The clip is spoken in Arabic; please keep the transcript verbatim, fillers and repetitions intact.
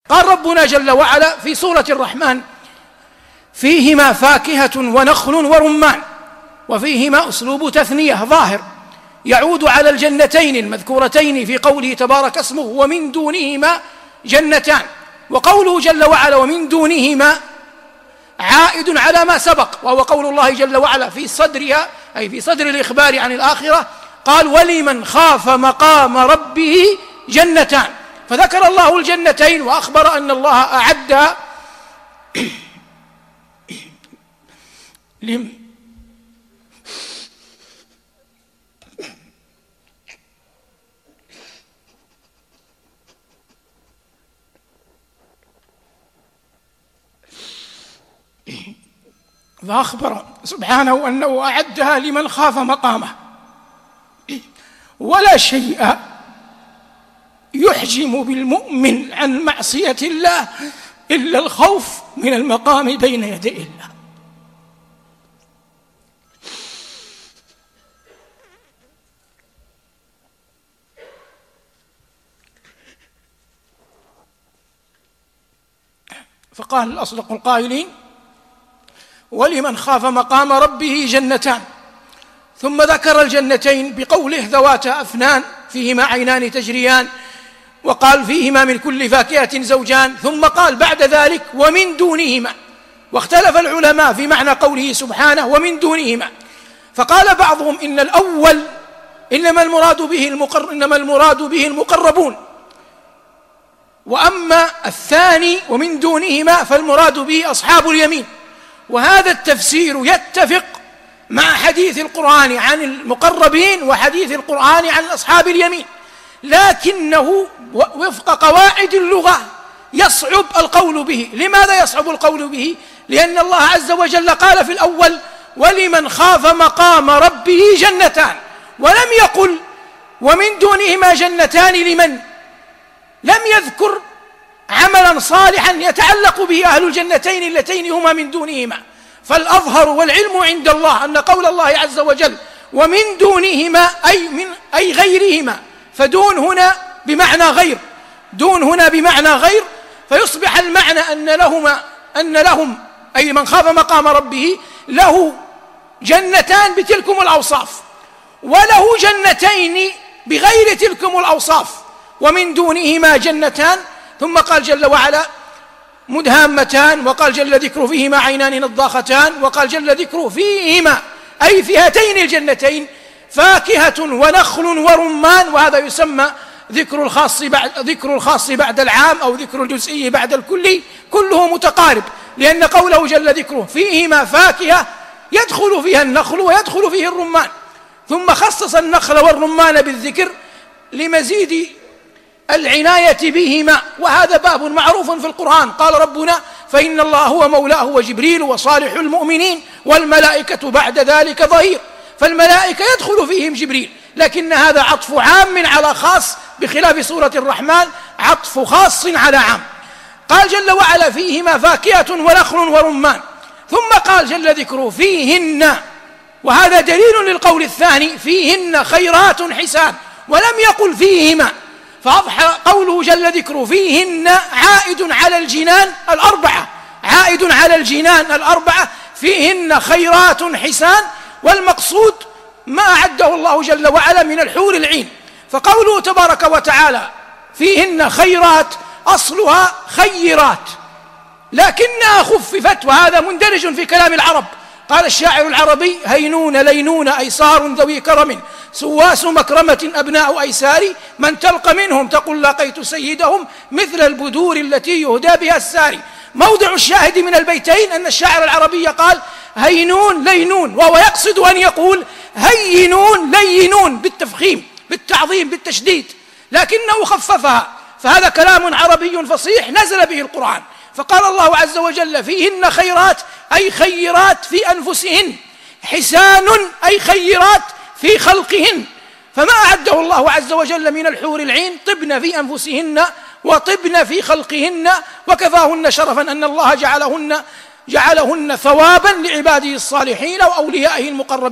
قال ربنا جل وعلا في سورة الرحمن: فيهما فاكهة ونخل ورمان، وفيهما أسلوب تثنية ظاهر يعود على الجنتين المذكورتين في قوله تبارك اسمه: ومن دونهما جنتان. وقوله جل وعلا ومن دونهما عائد على ما سبق، وهو قول الله جل وعلا في صدرها، أي في صدر الإخبار عن الآخرة، قال: ولمن خاف مقام ربه جنتان. فذكر الله الجنتين وأخبر أن الله أعدها لم فأخبر سبحانه أنه أعدها لمن خاف مقامه. ولا شيء يحجم بالمؤمن عن معصية الله إلا الخوف من المقام بين يدي الله. فقال أصدق القائلين: ولمن خاف مقام ربه جنتان. ثم ذكر الجنتين بقوله: ذواتا أفنان فيهما عينان تجريان، وقال: فيهما من كل فاكهة زوجان. ثم قال بعد ذلك: ومن دونهما. واختلف العلماء في معنى قوله سبحانه ومن دونهما، فقال بعضهم إن الأول إنما المراد به المقر إنما المراد به المقربون، وأما الثاني ومن دونهما فالمراد به أصحاب اليمين. وهذا التفسير يتفق مع حديث القرآن عن المقربين وحديث القرآن عن أصحاب اليمين، لكنه وفق قواعد اللغة يصعب القول به. لماذا يصعب القول به؟ لأن الله عز وجل قال في الأول: ولمن خاف مقام ربه جنتان، ولم يقل ومن دونهما جنتان لمن، لم يذكر عملا صالحا يتعلق به أهل الجنتين اللتين هما من دونهما. فالأظهر والعلم عند الله أن قول الله عز وجل ومن دونهما أي من أي غيرهما، فدون هنا بمعنى غير، دون هنا بمعنى غير، فيصبح المعنى أن لهما أن لهم أي من خاف مقام ربه له جنتان بتلكم الأوصاف، وله جنتين بغير تلكم الأوصاف، ومن دونهما جنتان. ثم قال جل وعلا: مدهامتان، وقال جل ذكره: فيهما عينان نضاختان، وقال جل ذكره: فيهما أي في هاتين الجنتين فاكهة ونخل ورمان. وهذا يسمى ذكر الخاص بعد ذكر الخاص بعد العام، أو ذكر الجزئي بعد الكلي، كله متقارب، لأن قوله جل ذكره فيهما فاكهة يدخل فيها النخل ويدخل فيه الرمان. ثم خصص النخل والرمان بالذكر لمزيد العناية بهما، وهذا باب معروف في القرآن. قال ربنا: فإن الله هو مولاه وجبريل وصالح المؤمنين والملائكة بعد ذلك ظهير. فالملائكة يدخل فيهم جبريل، لكن هذا عطف عام على خاص، بخلاف سورة الرحمن عطف خاص على عام. قال جل وعلا: فيهما فاكهة ونخل ورمان. ثم قال جل ذكره: فيهن، وهذا دليل للقول الثاني: فيهن خيرات حسان، ولم يقل فيهما. فأضحى قوله جل ذكره فيهن عائد على الجنان الأربعة، عائد على الجنان الأربعة، فيهن خيرات حسان، والمقصود ما أعده الله جل وعلا من الحور العين. فقوله تبارك وتعالى فيهن خيرات أصلها خيرات، لكنها خففت، وهذا مندرج في كلام العرب. قال الشاعر العربي: هينون لينون أيسار ذوي كرم، سواس مكرمة أبناء أيسار، من تلقى منهم تقول لقيت سيدهم، مثل البدور التي يهدى بها الساري. موضع الشاهد من البيتين أن الشاعر العربي قال هينون لينون، وهو يقصد أن يقول هينون لينون بالتفخيم بالتعظيم بالتشديد، لكنه خففها، فهذا كلام عربي فصيح نزل به القرآن. فقال الله عز وجل فيهن خيرات أي خيرات في أنفسهن، حسان أي خيرات في خلقهن. فما أعده الله عز وجل من الحور العين طبن في أنفسهن وطبن في خلقهن، وكفاهن شرفا أن الله جعلهن جعلهن ثوابا لعباده الصالحين وأوليائه المقربين.